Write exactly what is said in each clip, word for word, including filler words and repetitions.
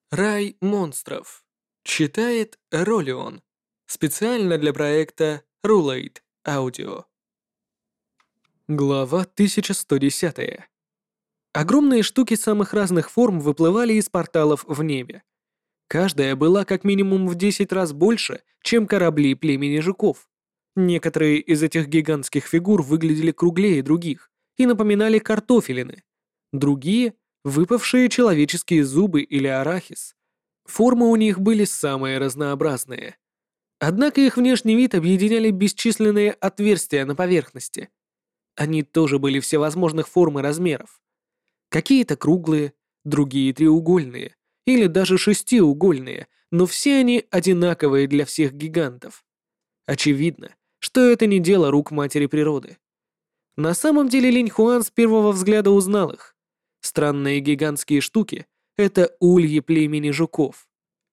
Рай монстров. Читает Ролион. Специально для проекта Rulate Audio. Глава тысяча сто десять. Огромные штуки самых разных форм выплывали из порталов в небе. Каждая была как минимум в десять раз больше, чем корабли племени жуков. Некоторые из этих гигантских фигур выглядели круглее других и напоминали картофелины. Другие — выпавшие человеческие зубы или арахис. Формы у них были самые разнообразные. Однако их внешний вид объединяли бесчисленные отверстия на поверхности. Они тоже были всевозможных форм и размеров. Какие-то круглые, другие треугольные, или даже шестиугольные, но все они одинаковые для всех гигантов. Очевидно, что это не дело рук матери природы. На самом деле Линь Хуан с первого взгляда узнал их. Странные гигантские штуки — это ульи племени жуков.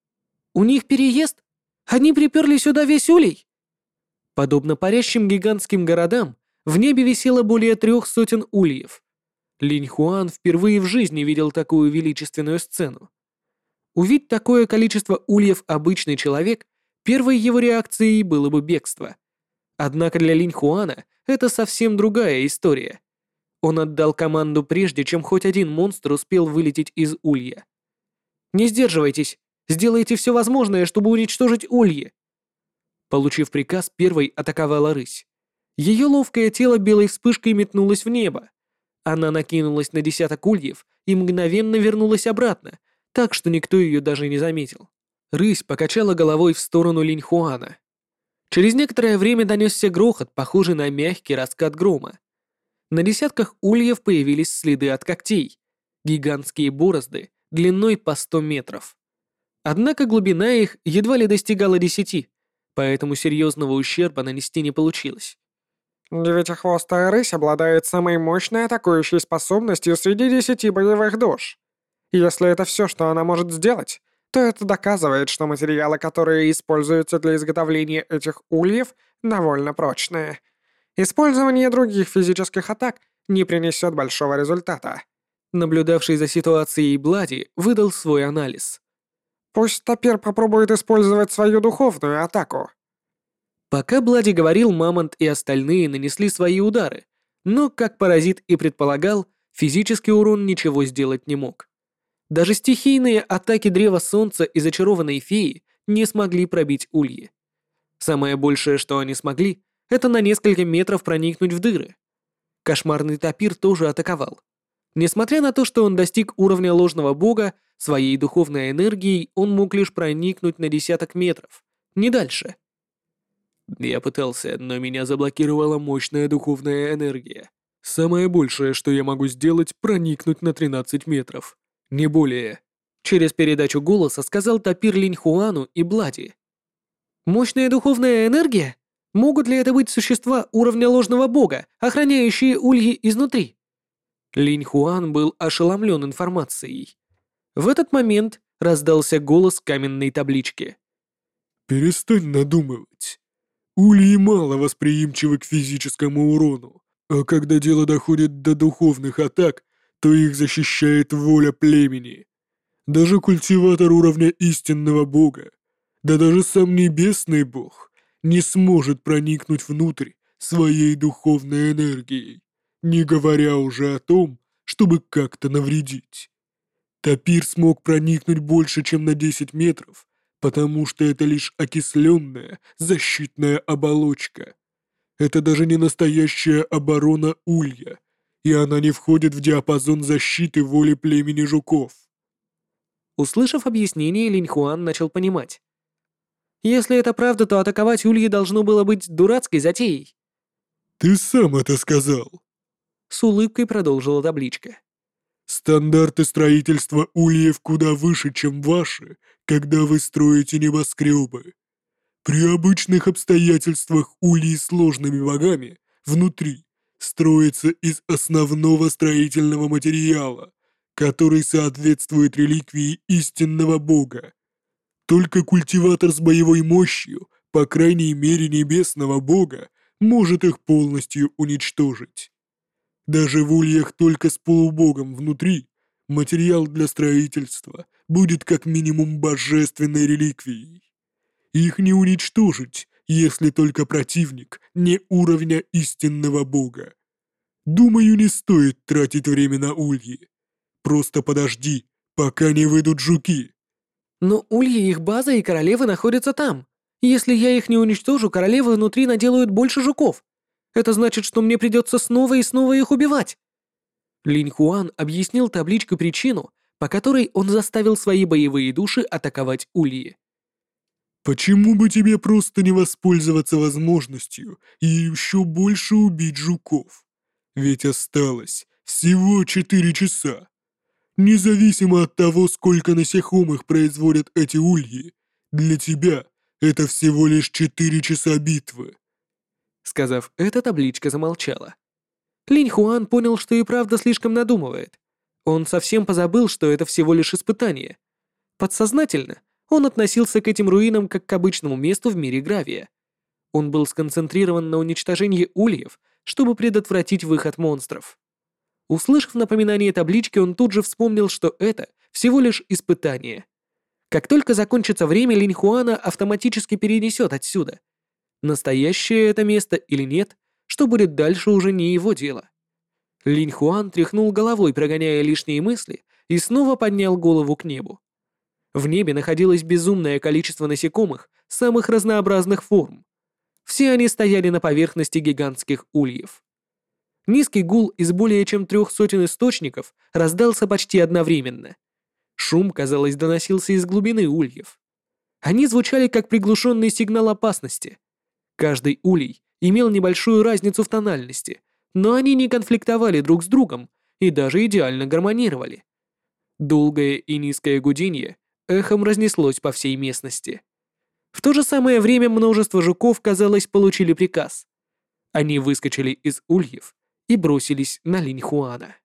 «У них переезд? Они приперли сюда весь улей?» Подобно парящим гигантским городам, в небе висело более трех сотен ульев. Линь Хуан впервые в жизни видел такую величественную сцену. Увидеть такое количество ульев обычный человек, первой его реакцией было бы бегство. Однако для Линь Хуана это совсем другая история. Он отдал команду прежде, чем хоть один монстр успел вылететь из улья. «Не сдерживайтесь, сделайте все возможное, чтобы уничтожить ульи». Получив приказ, первой атаковала рысь. Ее ловкое тело белой вспышкой метнулось в небо. Она накинулась на десяток ульев и мгновенно вернулась обратно, так что никто ее даже не заметил. Рысь покачала головой в сторону Линь Хуана. Через некоторое время донесся грохот, похожий на мягкий раскат грома. На десятках ульев появились следы от когтей, гигантские борозды длиной по сто метров. Однако глубина их едва ли достигала десяти, поэтому серьезного ущерба нанести не получилось. Девятихвостая рысь обладает самой мощной атакующей способностью среди десяти боевых душ. Если это все, что она может сделать, то это доказывает, что материалы, которые используются для изготовления этих ульев, довольно прочные. Использование других физических атак не принесет большого результата. Наблюдавший за ситуацией Блади выдал свой анализ. Пусть Тапир попробует использовать свою духовную атаку. Пока Блади говорил, Мамонт и остальные нанесли свои удары, но, как Паразит и предполагал, физический урон ничего сделать не мог. Даже стихийные атаки Древа Солнца и Зачарованной Феи не смогли пробить ульи. Самое большее, что они смогли, это на несколько метров проникнуть в дыры. Кошмарный Тапир тоже атаковал. Несмотря на то, что он достиг уровня ложного бога, своей духовной энергией он мог лишь проникнуть на десяток метров, не дальше. Я пытался, но меня заблокировала мощная духовная энергия. Самое большее, что я могу сделать, проникнуть на тринадцать метров. Не более. Через передачу голоса сказал Тапир Линь Хуану и Блади. «Мощная духовная энергия? Могут ли это быть существа уровня ложного бога, охраняющие ульи изнутри?» Линь Хуан был ошеломлен информацией. В этот момент раздался голос каменной таблички. «Перестань надумывать. Ульи мало восприимчивы к физическому урону, а когда дело доходит до духовных атак, то их защищает воля племени. Даже культиватор уровня истинного бога, да даже сам небесный бог, не сможет проникнуть внутрь своей духовной энергией, не говоря уже о том, чтобы как-то навредить. Тапир смог проникнуть больше, чем на десять метров, потому что это лишь окисленная защитная оболочка. Это даже не настоящая оборона улья, и она не входит в диапазон защиты воли племени жуков». Услышав объяснение, Линь Хуан начал понимать. Если это правда, то атаковать ульи должно было быть дурацкой затеей. «Ты сам это сказал», — с улыбкой продолжила табличка. «Стандарты строительства ульев куда выше, чем ваши, когда вы строите небоскребы. При обычных обстоятельствах ульи с сложными богами внутри строятся из основного строительного материала, который соответствует реликвии истинного бога. Только культиватор с боевой мощью, по крайней мере небесного бога, может их полностью уничтожить. Даже в ульях только с полубогом внутри материал для строительства будет как минимум божественной реликвией. Их не уничтожить, если только противник не уровня истинного бога. Думаю, не стоит тратить время на ульи. Просто подожди, пока не выйдут жуки. Но ульи их база и королевы находятся там. Если я их не уничтожу, королевы внутри наделают больше жуков. Это значит, что мне придется снова и снова их убивать. Линь Хуан объяснил табличку причину, по которой он заставил свои боевые души атаковать ульи. Почему бы тебе просто не воспользоваться возможностью и еще больше убить жуков? Ведь осталось всего четыре часа. Независимо от того, сколько насекомых производят эти ульи, для тебя это всего лишь четыре часа битвы. Сказав это, табличка замолчала. Линь Хуан понял, что и правда слишком надумывает. Он совсем позабыл, что это всего лишь испытание. Подсознательно он относился к этим руинам как к обычному месту в мире гравия. Он был сконцентрирован на уничтожении ульев, чтобы предотвратить выход монстров. Услышав напоминание таблички, он тут же вспомнил, что это всего лишь испытание. Как только закончится время, Линь Хуана автоматически перенесет отсюда. Настоящее это место или нет, что будет дальше, уже не его дело. Линь Хуан тряхнул головой, прогоняя лишние мысли, и снова поднял голову к небу. В небе находилось безумное количество насекомых самых разнообразных форм. Все они стояли на поверхности гигантских ульев. Низкий гул из более чем трех сотен источников раздался почти одновременно. Шум, казалось, доносился из глубины ульев. Они звучали как приглушенный сигнал опасности. Каждый улей имел небольшую разницу в тональности, но они не конфликтовали друг с другом и даже идеально гармонировали. Долгое и низкое гудение эхом разнеслось по всей местности. В то же самое время множество жуков, казалось, получили приказ. Они выскочили из ульев и бросились на Линь Хуана.